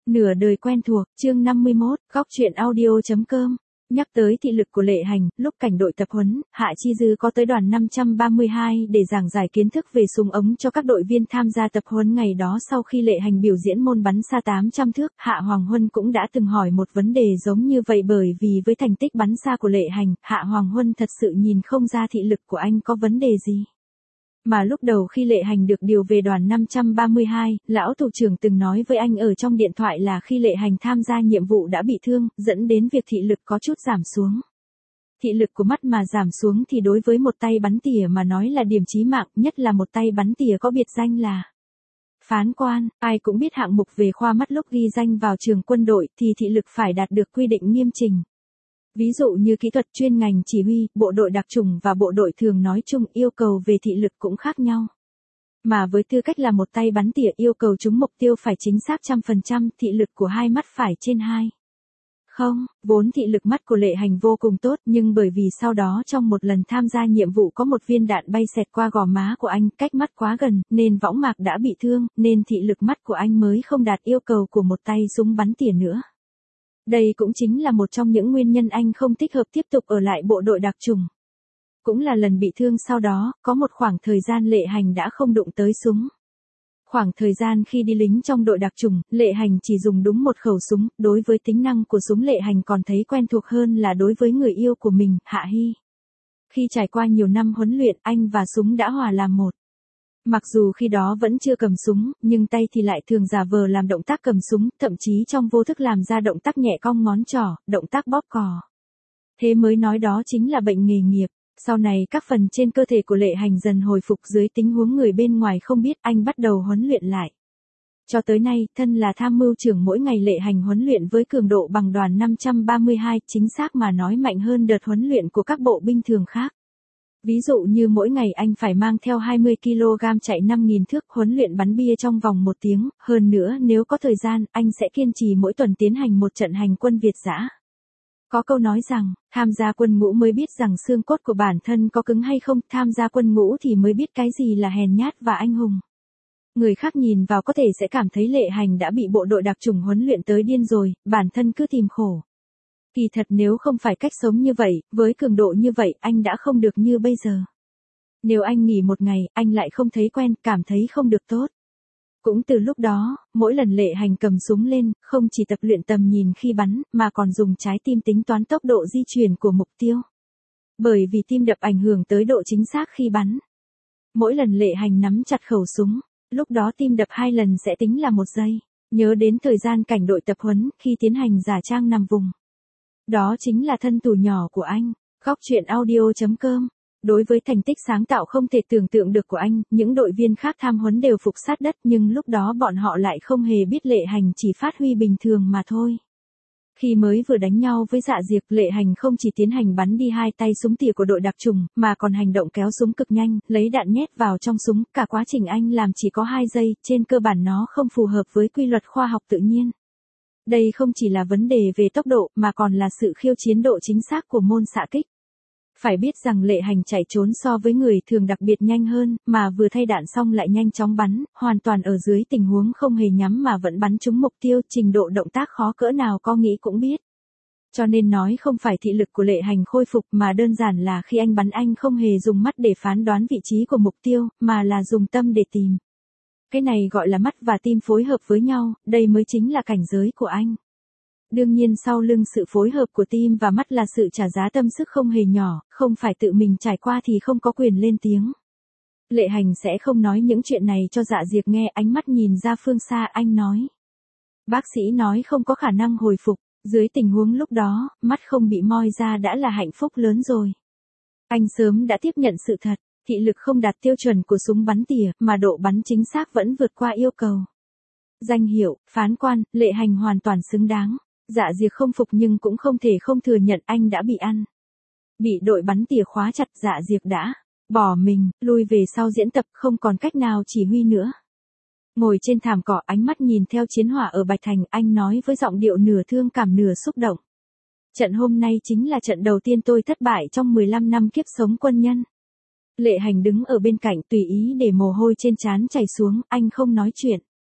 Nửa đời quen thuộc, chương 51, góc truyện audio.com. Nhắc tới thị lực của Lệ Hành, lúc cảnh đội tập huấn, Hạ Chi Dư có tới đoàn 532 để giảng giải kiến thức về súng ống cho các đội viên tham gia tập huấn ngày đó. Sau khi Lệ Hành biểu diễn môn bắn xa 800 thước, Hạ Hoàng Huân cũng đã từng hỏi một vấn đề giống như vậy, bởi vì với thành tích bắn xa của Lệ Hành, Hạ Hoàng Huân thật sự nhìn không ra thị lực của anh có vấn đề gì. Mà lúc đầu khi Lệ Hành được điều về đoàn 532, lão thủ trưởng từng nói với anh ở trong điện thoại là khi Lệ Hành tham gia nhiệm vụ đã bị thương, dẫn đến việc thị lực có chút giảm xuống. Thị lực của mắt mà giảm xuống thì đối với một tay bắn tỉa mà nói là điểm chí mạng, nhất là một tay bắn tỉa có biệt danh là phán quan. Ai cũng biết hạng mục về khoa mắt lúc ghi danh vào trường quân đội thì thị lực phải đạt được quy định nghiêm chỉnh. Ví dụ như kỹ thuật chuyên ngành chỉ huy, bộ đội đặc chủng và bộ đội thường nói chung yêu cầu về thị lực cũng khác nhau. Mà với tư cách là một tay bắn tỉa yêu cầu trúng mục tiêu phải chính xác 100%, thị lực của hai mắt phải trên 2. Không, vốn thị lực mắt của Lệ Hành vô cùng tốt, nhưng bởi vì sau đó trong một lần tham gia nhiệm vụ có một viên đạn bay xẹt qua gò má của anh, cách mắt quá gần, nên võng mạc đã bị thương, nên thị lực mắt của anh mới không đạt yêu cầu của một tay súng bắn tỉa nữa. Đây cũng chính là một trong những nguyên nhân anh không thích hợp tiếp tục ở lại bộ đội đặc chủng. Cũng là lần bị thương sau đó, có một khoảng thời gian Lệ Hành đã không đụng tới súng. Khoảng thời gian khi đi lính trong đội đặc chủng, Lệ Hành chỉ dùng đúng một khẩu súng, đối với tính năng của súng Lệ Hành còn thấy quen thuộc hơn là đối với người yêu của mình, Hạ Hy. Khi trải qua nhiều năm huấn luyện, anh và súng đã hòa làm một. Mặc dù khi đó vẫn chưa cầm súng, nhưng tay thì lại thường giả vờ làm động tác cầm súng, thậm chí trong vô thức làm ra động tác nhẹ cong ngón trỏ, động tác bóp cò. Thế mới nói đó chính là bệnh nghề nghiệp. Sau này các phần trên cơ thể của Lệ Hành dần hồi phục dưới tình huống người bên ngoài không biết, anh bắt đầu huấn luyện lại. Cho tới nay, thân là tham mưu trưởng, mỗi ngày Lệ Hành huấn luyện với cường độ bằng đoàn 532, chính xác mà nói mạnh hơn đợt huấn luyện của các bộ binh thường khác. Ví dụ như mỗi ngày anh phải mang theo 20 kg chạy 5.000 thước, huấn luyện bắn bia trong vòng 1 tiếng, hơn nữa nếu có thời gian, anh sẽ kiên trì mỗi tuần tiến hành một trận hành quân Việt dã. Có câu nói rằng, tham gia quân ngũ mới biết rằng xương cốt của bản thân có cứng hay không, tham gia quân ngũ thì mới biết cái gì là hèn nhát và anh hùng. Người khác nhìn vào có thể sẽ cảm thấy Lệ Hành đã bị bộ đội đặc chủng huấn luyện tới điên rồi, bản thân cứ tìm khổ. Kỳ thật nếu không phải cách sống như vậy, với cường độ như vậy, anh đã không được như bây giờ. Nếu anh nghỉ một ngày, anh lại không thấy quen, cảm thấy không được tốt. Cũng từ lúc đó, mỗi lần Lệ Hành cầm súng lên, không chỉ tập luyện tầm nhìn khi bắn, mà còn dùng trái tim tính toán tốc độ di chuyển của mục tiêu. Bởi vì tim đập ảnh hưởng tới độ chính xác khi bắn. Mỗi lần Lệ Hành nắm chặt khẩu súng, lúc đó tim đập 2 lần sẽ tính là 1 giây. Nhớ đến thời gian cảnh đội tập huấn, khi tiến hành giả trang nằm vùng. Đó chính là thân tù nhỏ của anh. Góc truyện audio.com. Đối với thành tích sáng tạo không thể tưởng tượng được của anh, những đội viên khác tham huấn đều phục sát đất, nhưng lúc đó bọn họ lại không hề biết Lệ Hành chỉ phát huy bình thường mà thôi. Khi mới vừa đánh nhau với Dạ Diệp, Lệ Hành không chỉ tiến hành bắn đi 2 tay súng tỉa của đội đặc chủng, mà còn hành động kéo súng cực nhanh, lấy đạn nhét vào trong súng, cả quá trình anh làm chỉ có 2 giây, trên cơ bản nó không phù hợp với quy luật khoa học tự nhiên. Đây không chỉ là vấn đề về tốc độ, mà còn là sự khiêu chiến độ chính xác của môn xạ kích. Phải biết rằng Lệ Hành chạy trốn so với người thường đặc biệt nhanh hơn, mà vừa thay đạn xong lại nhanh chóng bắn, hoàn toàn ở dưới tình huống không hề nhắm mà vẫn bắn trúng mục tiêu, trình độ động tác khó cỡ nào có nghĩ cũng biết. Cho nên nói không phải thị lực của Lệ Hành khôi phục, mà đơn giản là khi anh bắn anh không hề dùng mắt để phán đoán vị trí của mục tiêu, mà là dùng tâm để tìm. Cái này gọi là mắt và tim phối hợp với nhau, đây mới chính là cảnh giới của anh. Đương nhiên sau lưng sự phối hợp của tim và mắt là sự trả giá tâm sức không hề nhỏ, không phải tự mình trải qua thì không có quyền lên tiếng. Lệ Hành sẽ không nói những chuyện này cho Dạ Diệp nghe, ánh mắt nhìn ra phương xa, anh nói. Bác sĩ nói không có khả năng hồi phục, dưới tình huống lúc đó, mắt không bị moi ra đã là hạnh phúc lớn rồi. Anh sớm đã tiếp nhận sự thật, thị lực không đạt tiêu chuẩn của súng bắn tỉa, mà độ bắn chính xác vẫn vượt qua yêu cầu. Danh hiệu, phán quan, Lệ Hành hoàn toàn xứng đáng. Dạ Diệp không phục nhưng cũng không thể không thừa nhận anh đã bị ăn. Bị đội bắn tỉa khóa chặt, Dạ Diệp đã bỏ mình, lui về sau diễn tập, không còn cách nào chỉ huy nữa. Ngồi trên thảm cỏ, ánh mắt nhìn theo chiến hỏa ở Bạch Thành, anh nói với giọng điệu nửa thương cảm nửa xúc động. Trận hôm nay chính là trận đầu tiên tôi thất bại trong 15 năm kiếp sống quân nhân. Lệ Hành đứng ở bên cạnh tùy ý để mồ hôi trên trán chảy xuống, anh không nói chuyện.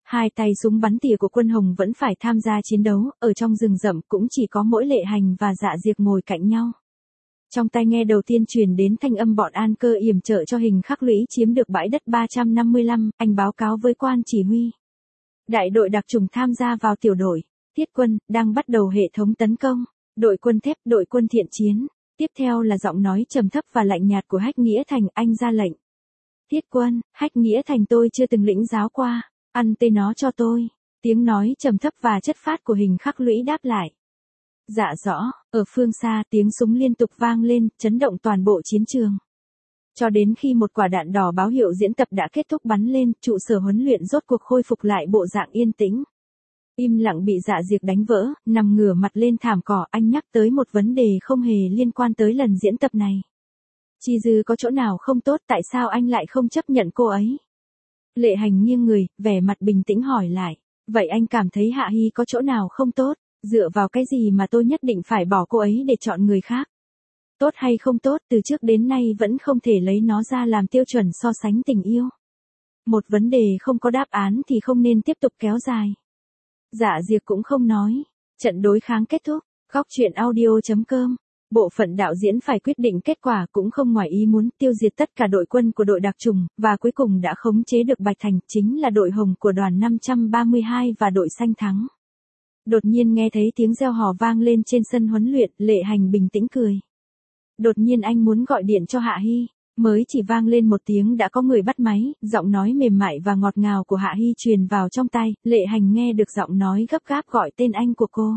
Hai tay súng bắn tỉa của quân Hồng vẫn phải tham gia chiến đấu, ở trong rừng rậm cũng chỉ có mỗi Lệ Hành và Dạ Diệc ngồi cạnh nhau. Trong tai nghe đầu tiên truyền đến thanh âm bọn An Cơ yểm trợ cho Hình Khắc Lũy chiếm được bãi đất 355, anh báo cáo với quan chỉ huy. Đại đội đặc chủng tham gia vào tiểu đội, Thiết Quân, đang bắt đầu hệ thống tấn công, đội quân thép, đội quân thiện chiến. Tiếp theo là giọng nói trầm thấp và lạnh nhạt của Hách Nghĩa Thành, anh ra lệnh. Thiết Quân, Hách Nghĩa Thành tôi chưa từng lĩnh giáo qua, ăn tê nó cho tôi. Tiếng nói trầm thấp và chất phát của Hình Khắc Lũy đáp lại. Dạ rõ, ở phương xa tiếng súng liên tục vang lên, chấn động toàn bộ chiến trường. Cho đến khi một quả đạn đỏ báo hiệu diễn tập đã kết thúc bắn lên, trụ sở huấn luyện rốt cuộc khôi phục lại bộ dạng yên tĩnh. Im lặng bị Dạ Diệc đánh vỡ, nằm ngửa mặt lên thảm cỏ, anh nhắc tới một vấn đề không hề liên quan tới lần diễn tập này. Chi Dư có chỗ nào không tốt, tại sao anh lại không chấp nhận cô ấy? Lệ Hành nghiêng người, vẻ mặt bình tĩnh hỏi lại. Vậy anh cảm thấy Hạ Hy có chỗ nào không tốt? Dựa vào cái gì mà tôi nhất định phải bỏ cô ấy để chọn người khác? Tốt hay không tốt, từ trước đến nay vẫn không thể lấy nó ra làm tiêu chuẩn so sánh tình yêu. Một vấn đề không có đáp án thì không nên tiếp tục kéo dài. Dạ Diệc cũng không nói. Trận đối kháng kết thúc. Góc truyện audio.com. Bộ phận đạo diễn phải quyết định kết quả cũng không ngoài ý muốn, tiêu diệt tất cả đội quân của đội đặc chủng, và cuối cùng đã khống chế được Bạch Thành, chính là đội hồng của đoàn 532 và đội xanh thắng. Đột nhiên nghe thấy tiếng reo hò vang lên trên sân huấn luyện, Lệ Hành bình tĩnh cười. Đột nhiên anh muốn gọi điện cho Hạ Hy, mới chỉ vang lên một tiếng đã có người bắt máy, giọng nói mềm mại và ngọt ngào của Hạ Hy truyền vào trong tai, Lệ Hành nghe được giọng nói gấp gáp gọi tên anh của cô.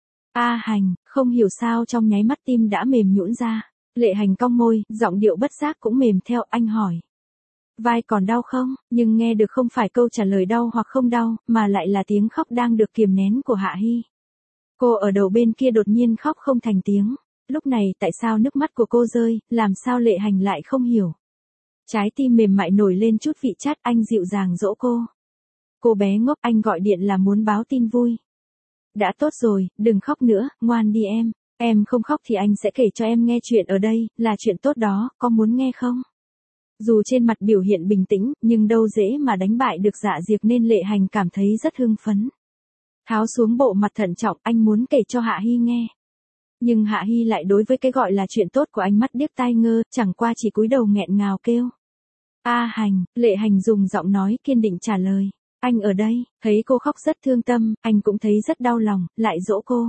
A Hành, không hiểu sao trong nháy mắt tim đã mềm nhũn ra. Lệ Hành cong môi, giọng điệu bất giác cũng mềm theo, anh hỏi. Vai còn đau không? Nhưng nghe được không phải câu trả lời đau hoặc không đau, mà lại là tiếng khóc đang được kiềm nén của Hạ Hy. Cô ở đầu bên kia đột nhiên khóc không thành tiếng. Lúc này tại sao nước mắt của cô rơi, làm sao Lệ Hành lại không hiểu. Trái tim mềm mại nổi lên chút vị chát, anh dịu dàng dỗ cô. Cô bé ngốc, anh gọi điện là muốn báo tin vui. Đã tốt rồi, đừng khóc nữa, ngoan đi em. Em không khóc thì anh sẽ kể cho em nghe chuyện ở đây, là chuyện tốt đó, có muốn nghe không? Dù trên mặt biểu hiện bình tĩnh, nhưng đâu dễ mà đánh bại được Dạ Diệc nên Lệ Hành cảm thấy rất hưng phấn. Tháo xuống bộ mặt thận trọng, anh muốn kể cho Hạ Hy nghe. Nhưng Hạ Hy lại đối với cái gọi là chuyện tốt của anh mắt điếc tai ngơ, chẳng qua chỉ cúi đầu nghẹn ngào kêu. A Hành, Lệ Hành dùng giọng nói kiên định trả lời. Anh ở đây, thấy cô khóc rất thương tâm, anh cũng thấy rất đau lòng, lại dỗ cô.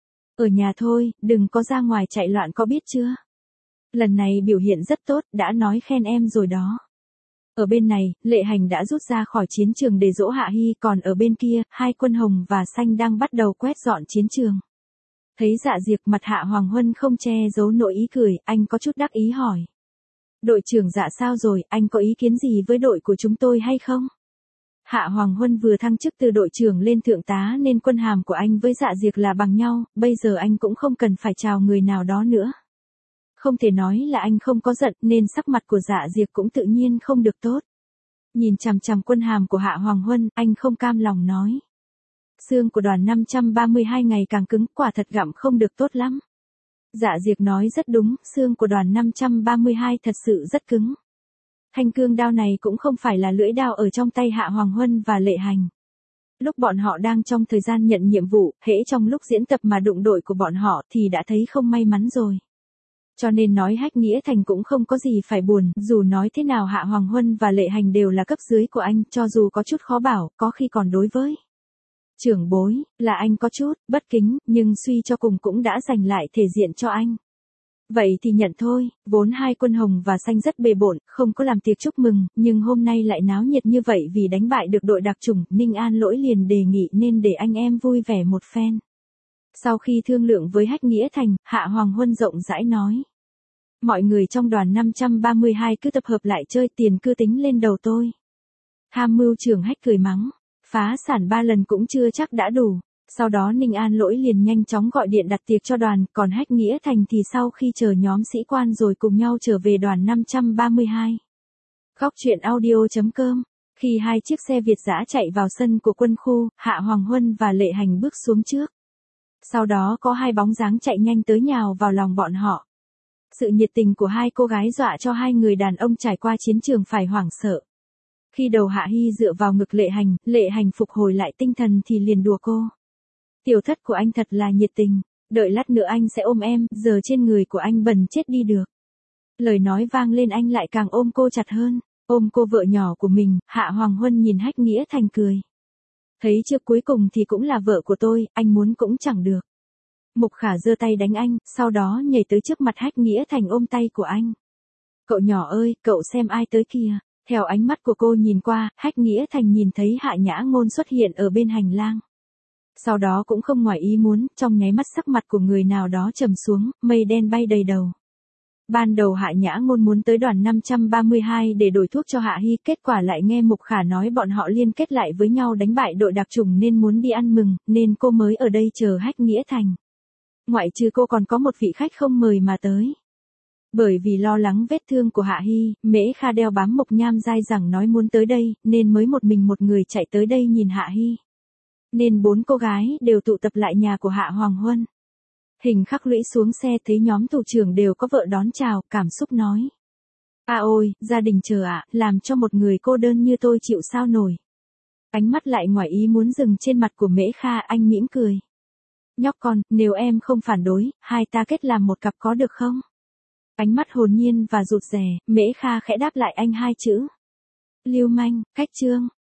Ở nhà thôi, đừng có ra ngoài chạy loạn có biết chưa? Lần này biểu hiện rất tốt, đã nói khen em rồi đó. Ở bên này, Lệ Hành đã rút ra khỏi chiến trường để dỗ Hạ Hy, còn ở bên kia, hai quân hồng và xanh đang bắt đầu quét dọn chiến trường. Thấy Dạ Diệc, mặt Hạ Hoàng Huân không che giấu nỗi ý cười, anh có chút đắc ý hỏi. Đội trưởng Dạ sao rồi, anh có ý kiến gì với đội của chúng tôi hay không? Hạ Hoàng Huân vừa thăng chức từ đội trưởng lên thượng tá nên quân hàm của anh với Dạ Diệc là bằng nhau, bây giờ anh cũng không cần phải chào người nào đó nữa. Không thể nói là anh không có giận nên sắc mặt của Dạ Diệc cũng tự nhiên không được tốt. Nhìn chằm chằm quân hàm của Hạ Hoàng Huân, anh không cam lòng nói. Xương của đoàn 532 ngày càng cứng, quả thật gặm không được tốt lắm. Dạ Diệc nói rất đúng, xương của đoàn 532 thật sự rất cứng. Thanh cương đao này cũng không phải là lưỡi đao ở trong tay Hạ Hoàng Huân và Lệ Hành. Lúc bọn họ đang trong thời gian nhận nhiệm vụ, hễ trong lúc diễn tập mà đụng đội của bọn họ thì đã thấy không may mắn rồi. Cho nên nói Hách Nghĩa Thành cũng không có gì phải buồn, dù nói thế nào Hạ Hoàng Huân và Lệ Hành đều là cấp dưới của anh, cho dù có chút khó bảo, có khi còn đối với trưởng bối, là anh có chút bất kính, nhưng suy cho cùng cũng đã giành lại thể diện cho anh. Vậy thì nhận thôi, vốn hai quân hồng và xanh rất bề bộn, không có làm tiệc chúc mừng, nhưng hôm nay lại náo nhiệt như vậy vì đánh bại được đội đặc chủng, Ninh An Lỗi liền đề nghị nên để anh em vui vẻ một phen. Sau khi thương lượng với Hách Nghĩa Thành, Hạ Hoàng Huân rộng rãi nói. Mọi người trong đoàn 532 cứ tập hợp lại chơi, tiền cứ tính lên đầu tôi. Tham mưu trưởng Hách cười mắng, phá sản 3 lần cũng chưa chắc đã đủ. Sau đó Ninh An Lỗi liền nhanh chóng gọi điện đặt tiệc cho đoàn, còn Hách Nghĩa Thành thì sau khi chờ nhóm sĩ quan rồi cùng nhau trở về đoàn 532. Góc truyện audio.com. Khi hai chiếc xe Việt dã chạy vào sân của quân khu, Hạ Hoàng Huân và Lệ Hành bước xuống trước. Sau đó có hai bóng dáng chạy nhanh tới nhào vào lòng bọn họ. Sự nhiệt tình của hai cô gái dọa cho hai người đàn ông trải qua chiến trường phải hoảng sợ. Khi đầu Hạ Hy dựa vào ngực Lệ Hành phục hồi lại tinh thần thì liền đùa cô. Tiểu thất của anh thật là nhiệt tình, đợi lát nữa anh sẽ ôm em, giờ trên người của anh bẩn chết đi được. Lời nói vang lên anh lại càng ôm cô chặt hơn, ôm cô vợ nhỏ của mình, Hạ Hoàng Huân nhìn Hách Nghĩa Thành cười. Thấy chưa, cuối cùng thì cũng là vợ của tôi, anh muốn cũng chẳng được. Mục Khả giơ tay đánh anh, sau đó nhảy tới trước mặt Hách Nghĩa Thành ôm tay của anh. Cậu nhỏ ơi, cậu xem ai tới kìa. Theo ánh mắt của cô nhìn qua, Hách Nghĩa Thành nhìn thấy Hạ Nhã Ngôn xuất hiện ở bên hành lang. Sau đó cũng không ngoài ý muốn, trong nháy mắt sắc mặt của người nào đó trầm xuống, mây đen bay đầy đầu. Ban đầu Hạ Nhã Ngôn muốn tới đoàn 532 để đổi thuốc cho Hạ Hy, kết quả lại nghe Mục Khả nói bọn họ liên kết lại với nhau đánh bại đội đặc chủng nên muốn đi ăn mừng, nên cô mới ở đây chờ Hách Nghĩa Thành. Ngoại trừ cô còn có một vị khách không mời mà tới. Bởi vì lo lắng vết thương của Hạ Hy, Mễ Kha đeo bám Mộc Nham dai rằng nói muốn tới đây, nên mới một mình một người chạy tới đây nhìn Hạ Hy. Nên 4 cô gái đều tụ tập lại nhà của Hạ Hoàng Huân. Hình Khắc Lũy xuống xe thấy nhóm thủ trưởng đều có vợ đón chào, cảm xúc nói. Ôi, gia đình chờ ạ, làm cho một người cô đơn như tôi chịu sao nổi. Ánh mắt lại ngoài ý muốn dừng trên mặt của Mễ Kha, anh mỉm cười. Nhóc con, nếu em không phản đối, hai ta kết làm một cặp có được không? Ánh mắt hồn nhiên và rụt rè, Mễ Kha khẽ đáp lại anh 2 chữ. Lưu manh, cách trương.